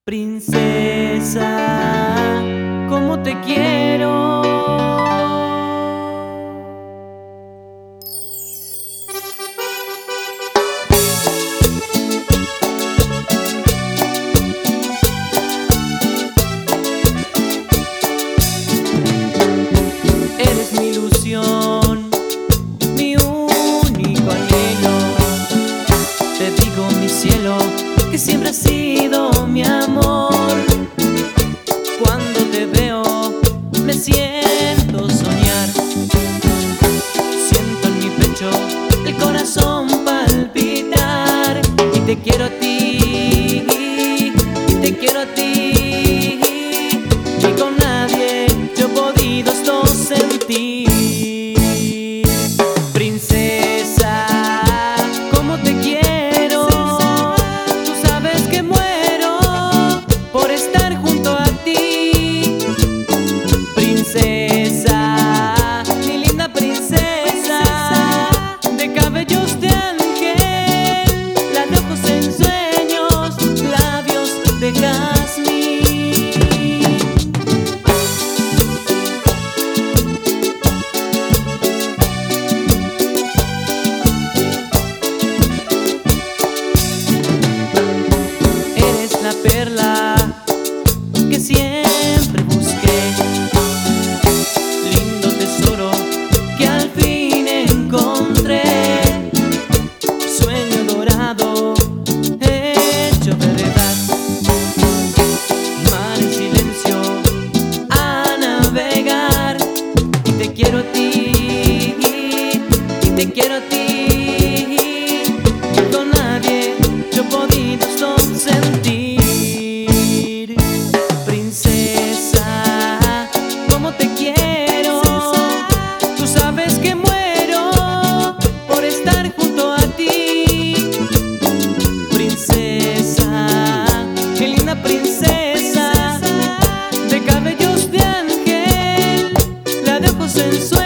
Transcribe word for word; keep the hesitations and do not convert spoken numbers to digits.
Princesa, cómo te quiero. Eres mi ilusión, mi único anhelo. Te digo, mi cielo, que siempre has sido mi amor. Cuando te veo me siento soñar. Siento en mi pecho el corazón palpitar. Y te quiero a ti, y te quiero a ti, y con nadie yo he podido esto sentir. Princesa, cómo te quiero. Tú sabes que muero por estar junto a ti. Princesa, mi linda princesa, de cabellos de ángel, la de ojos en sueños, labios de jazmín. Eres la perla que siempre busqué, lindo tesoro que al fin encontré, sueño dorado hecho verdad, mar en silencio a navegar. Y te quiero a ti, y te quiero a ti, y con nadie yo he podido esto sentir. Princesa, cómo te quiero. Tú sabes que muero por estar junto a ti. Princesa, mi linda princesa, de cabellos de ángel, la de ojos en sueños,